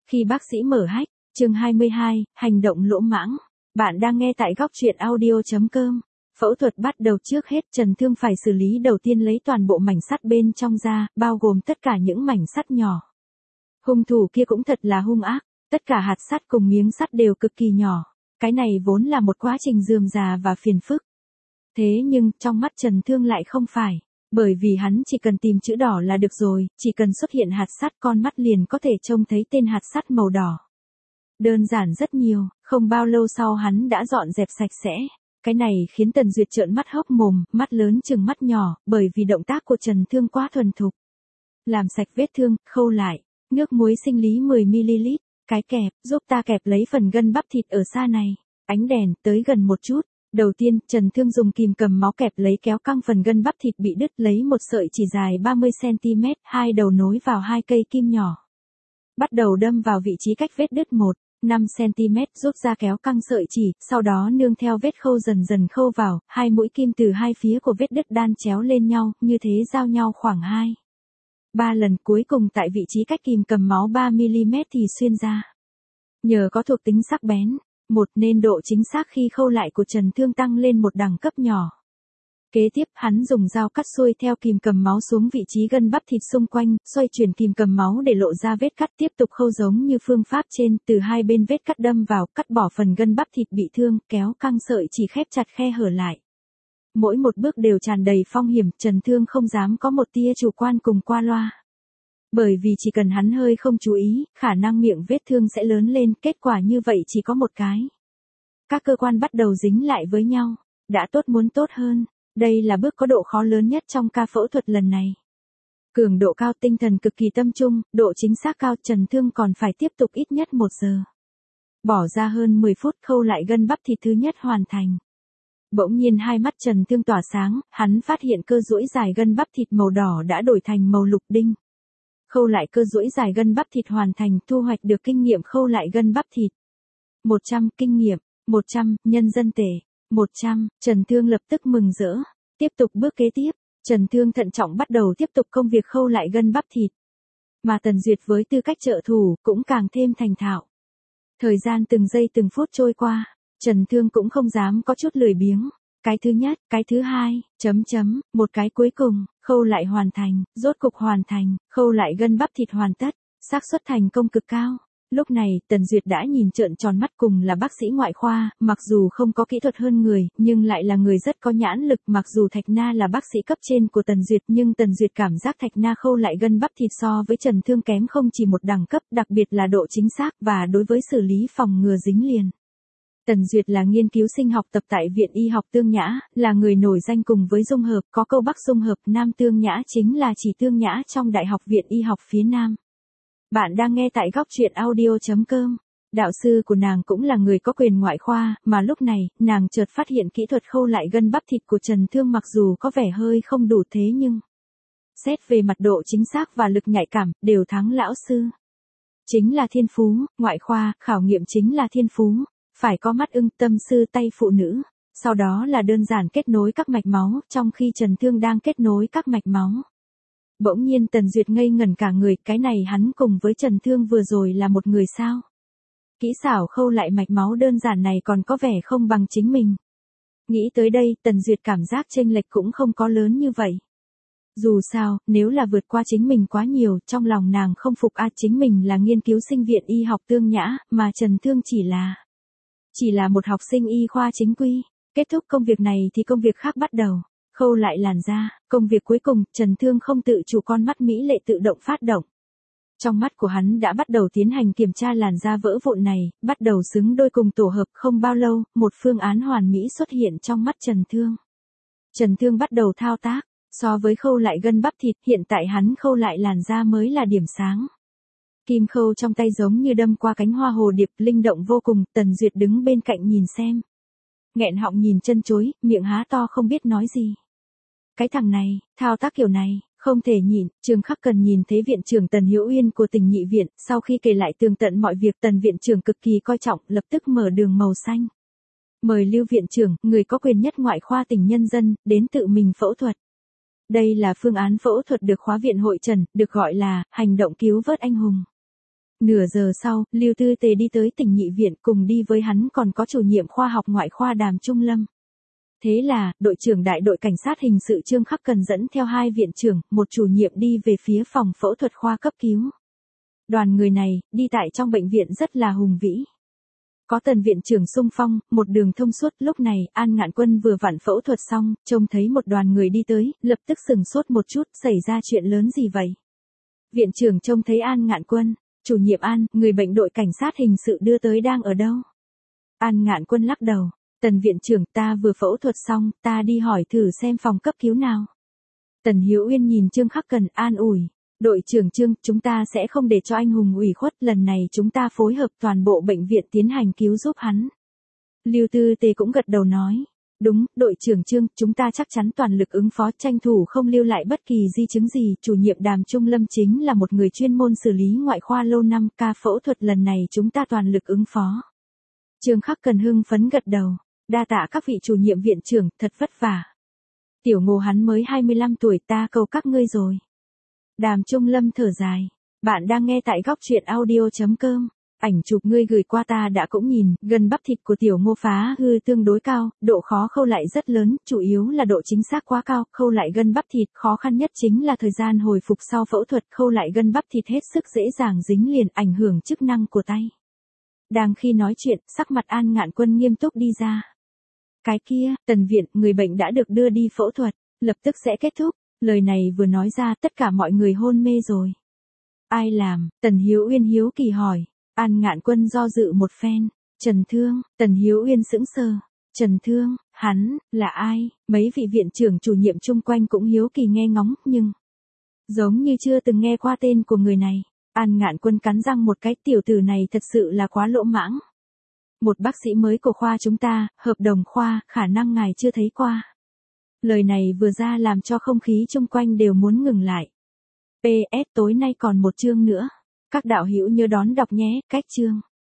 Khi bác sĩ mở hách, chương 22, hành động lỗ mãng. Bạn đang nghe tại góc truyện audio.com. Phẫu thuật bắt đầu trước hết Trần Thương phải xử lý đầu tiên lấy toàn bộ mảnh sắt bên trong ra, bao gồm tất cả những mảnh sắt nhỏ. Hung thủ kia cũng thật là hung ác, tất cả hạt sắt cùng miếng sắt đều cực kỳ nhỏ. Cái này vốn là một quá trình rườm rà và phiền phức. Thế nhưng, trong mắt Trần Thương lại không phải. Bởi vì hắn chỉ cần tìm chữ đỏ là được rồi, chỉ cần xuất hiện hạt sắt con mắt liền có thể trông thấy tên hạt sắt màu đỏ. Đơn giản rất nhiều, không bao lâu sau hắn đã dọn dẹp sạch sẽ. Cái này khiến Tần Duyệt trợn mắt hốc mồm, mắt lớn chừng mắt nhỏ, bởi vì động tác của Trần Thương quá thuần thục. Làm sạch vết thương, khâu lại, nước muối sinh lý 10ml, cái kẹp, giúp ta kẹp lấy phần gân bắp thịt ở xa này, ánh đèn, tới gần một chút. Đầu tiên, Trần Thương dùng kìm cầm máu kẹp lấy kéo căng phần gân bắp thịt bị đứt lấy một sợi chỉ dài 30cm, hai đầu nối vào hai cây kim nhỏ. Bắt đầu đâm vào vị trí cách vết đứt 5cm rút ra kéo căng sợi chỉ, sau đó nương theo vết khâu dần dần khâu vào, hai mũi kim từ hai phía của vết đứt đan chéo lên nhau, như thế giao nhau khoảng 2-3 lần, cuối cùng tại vị trí cách kìm cầm máu 3mm thì xuyên ra. Nhờ có thuộc tính sắc bén, nên độ chính xác khi khâu lại của Trần Thương tăng lên một đẳng cấp nhỏ. Kế tiếp hắn dùng dao cắt xuôi theo kìm cầm máu xuống vị trí gân bắp thịt xung quanh, xoay chuyển kìm cầm máu để lộ ra vết cắt, tiếp tục khâu giống như phương pháp trên, từ hai bên vết cắt đâm vào, cắt bỏ phần gân bắp thịt bị thương, kéo căng sợi chỉ khép chặt khe hở lại. Mỗi một bước đều tràn đầy phong hiểm, Trần Thương không dám có một tia chủ quan cùng qua loa. Bởi vì chỉ cần hắn hơi không chú ý, khả năng miệng vết thương sẽ lớn lên, kết quả như vậy chỉ có một cái. Các cơ quan bắt đầu dính lại với nhau, đã tốt muốn tốt hơn. Đây là bước có độ khó lớn nhất trong ca phẫu thuật lần này. Cường độ cao, tinh thần cực kỳ tâm trung, độ chính xác cao, Trần Thương còn phải tiếp tục ít nhất 1 giờ. Bỏ ra hơn 10 phút khâu lại gân bắp thịt thứ nhất hoàn thành. Bỗng nhiên hai mắt Trần Thương tỏa sáng, hắn phát hiện cơ duỗi dài gân bắp thịt màu đỏ đã đổi thành màu lục đinh. Khâu lại cơ duỗi dài gân bắp thịt hoàn thành, thu hoạch được kinh nghiệm khâu lại gân bắp thịt. 100 kinh nghiệm, 100 nhân dân tệ. 100, Trần Thương lập tức mừng rỡ. Tiếp tục bước kế tiếp, Trần Thương thận trọng bắt đầu tiếp tục công việc khâu lại gân bắp thịt. Mà Tần Duyệt với tư cách trợ thủ cũng càng thêm thành thạo. Thời gian từng giây từng phút trôi qua, Trần Thương cũng không dám có chút lười biếng. Cái thứ nhất, cái thứ hai, một cái cuối cùng, khâu lại hoàn thành, rốt cục hoàn thành, khâu lại gân bắp thịt hoàn tất, xác suất thành công cực cao. Lúc này, Tần Duyệt đã nhìn trợn tròn mắt, cùng là bác sĩ ngoại khoa, mặc dù không có kỹ thuật hơn người, nhưng lại là người rất có nhãn lực. Mặc dù Thạch Na là bác sĩ cấp trên của Tần Duyệt, nhưng Tần Duyệt cảm giác Thạch Na khâu lại gân bắp thịt so với Trần Thương kém không chỉ một đẳng cấp, đặc biệt là độ chính xác và đối với xử lý phòng ngừa dính liền. Tần Duyệt là nghiên cứu sinh học tập tại Viện Y học Tương Nhã, là người nổi danh cùng với Dung Hợp, có câu Bắc Dung Hợp, Nam Tương Nhã chính là chỉ Tương Nhã trong Đại học Viện Y học phía Nam. Bạn đang nghe tại góc truyện audio.com. Đạo sư của nàng cũng là người có quyền ngoại khoa, mà lúc này, nàng chợt phát hiện kỹ thuật khâu lại gân bắp thịt của Trần Thương mặc dù có vẻ hơi không đủ, thế nhưng xét về mặt độ chính xác và lực nhạy cảm, đều thắng lão sư. Chính là thiên phú, ngoại khoa, khảo nghiệm chính là thiên phú, phải có mắt ưng, tâm sư tay phụ nữ. Sau đó là đơn giản kết nối các mạch máu, trong khi Trần Thương đang kết nối các mạch máu. Bỗng nhiên Tần Duyệt ngây ngẩn cả người, cái này hắn cùng với Trần Thương vừa rồi là một người sao? Kỹ xảo khâu lại mạch máu đơn giản này còn có vẻ không bằng chính mình. Nghĩ tới đây, Tần Duyệt cảm giác chênh lệch cũng không có lớn như vậy. Dù sao, nếu là vượt qua chính mình quá nhiều, trong lòng nàng không phục chính mình là nghiên cứu sinh Viện Y học Tương Nhã, mà Trần Thương chỉ là một học sinh y khoa chính quy. Kết thúc công việc này thì công việc khác bắt đầu. Khâu lại làn da, công việc cuối cùng, Trần Thương không tự chủ, con mắt mỹ lệ tự động phát động. Trong mắt của hắn đã bắt đầu tiến hành kiểm tra làn da vỡ vụn này, bắt đầu xứng đôi cùng tổ hợp. Không bao lâu, một phương án hoàn mỹ xuất hiện trong mắt Trần Thương. Trần Thương bắt đầu thao tác, so với khâu lại gân bắp thịt, hiện tại hắn khâu lại làn da mới là điểm sáng. Kim khâu trong tay giống như đâm qua cánh hoa hồ điệp, linh động vô cùng. Tần Duyệt đứng bên cạnh nhìn xem. Nghẹn họng nhìn chân chối, miệng há to không biết nói gì. Cái thằng này, thao tác kiểu này, không thể nhịn. Trường Khắc Cần nhìn thấy viện trưởng Tần Hiểu Uyên của Tỉnh Nhị Viện, sau khi kể lại tường tận mọi việc, Tần viện trưởng cực kỳ coi trọng, lập tức mở đường màu xanh. Mời Lưu viện trưởng, người có quyền nhất ngoại khoa Tỉnh Nhân Dân, đến tự mình phẫu thuật. Đây là phương án phẫu thuật được khóa viện hội trần, được gọi là hành động cứu vớt anh hùng. Nửa giờ sau, Lưu Tư Tề đi tới tỉnh nhị viện, cùng đi với hắn còn có chủ nhiệm khoa học ngoại khoa Đàm Trung Lâm. Thế là, đội trưởng đại đội cảnh sát hình sự Trương Khắc Cần dẫn theo 2 viện trưởng, một chủ nhiệm đi về phía phòng phẫu thuật khoa cấp cứu. Đoàn người này, đi tại trong bệnh viện rất là hùng vĩ. Có Tần viện trưởng xung phong, một đường thông suốt. Lúc này, An Ngạn Quân vừa vặn phẫu thuật xong, trông thấy một đoàn người đi tới, lập tức sừng sốt một chút, xảy ra chuyện lớn gì vậy? Viện trưởng trông thấy An Ngạn Quân, chủ nhiệm An, người bệnh đội cảnh sát hình sự đưa tới đang ở đâu? An Ngạn Quân lắc đầu, Tần viện trưởng, ta vừa phẫu thuật xong, ta đi hỏi thử xem phòng cấp cứu nào. Tần Hiếu Uyên nhìn Trương Khắc Cần an ủi, đội trưởng Trương, chúng ta sẽ không để cho anh hùng ủy khuất, lần này chúng ta phối hợp toàn bộ bệnh viện tiến hành cứu giúp hắn. Lưu Tư Tề cũng gật đầu nói, đúng, đội trưởng Trương, chúng ta chắc chắn toàn lực ứng phó, tranh thủ không lưu lại bất kỳ di chứng gì. Chủ nhiệm Đàm Trung Lâm chính là một người chuyên môn xử lý ngoại khoa lâu năm, ca phẫu thuật lần này chúng ta toàn lực ứng phó. Trương Khắc Cần hưng phấn gật đầu, đa tạ các vị chủ nhiệm viện trưởng, thật vất vả. Tiểu Ngô hắn mới 25 tuổi, ta cầu các ngươi rồi. Đàm Trung Lâm thở dài, bạn đang nghe tại góc truyện audio.com. Ảnh chụp ngươi gửi qua ta đã cũng nhìn, gần bắp thịt của Tiểu Ngô phá hư tương đối cao, độ khó khâu lại rất lớn, chủ yếu là độ chính xác quá cao, khâu lại gân bắp thịt, khó khăn nhất chính là thời gian hồi phục sau phẫu thuật, khâu lại gân bắp thịt hết sức dễ dàng dính liền, ảnh hưởng chức năng của tay. Đang khi nói chuyện, sắc mặt An Ngạn Quân nghiêm túc đi ra. Cái kia, Tần viện, người bệnh đã được đưa đi phẫu thuật, lập tức sẽ kết thúc. Lời này vừa nói ra, tất cả mọi người hôn mê rồi. Ai làm? Tần Hiếu Uyên hiếu kỳ hỏi. An Ngạn Quân do dự một phen. Trần Thương. Tần Hiếu Uyên sững sờ. Trần Thương, hắn, là ai? Mấy vị viện trưởng chủ nhiệm chung quanh cũng hiếu kỳ nghe ngóng, nhưng giống như chưa từng nghe qua tên của người này. An Ngạn Quân cắn răng một cái, tiểu tử này thật sự là quá lỗ mãng. Một bác sĩ mới của khoa chúng ta, hợp đồng khoa, khả năng ngài chưa thấy qua. Lời này vừa ra làm cho không khí chung quanh đều muốn ngừng lại. PS tối nay còn một chương nữa. Các đạo hữu nhớ đón đọc nhé, cách chương.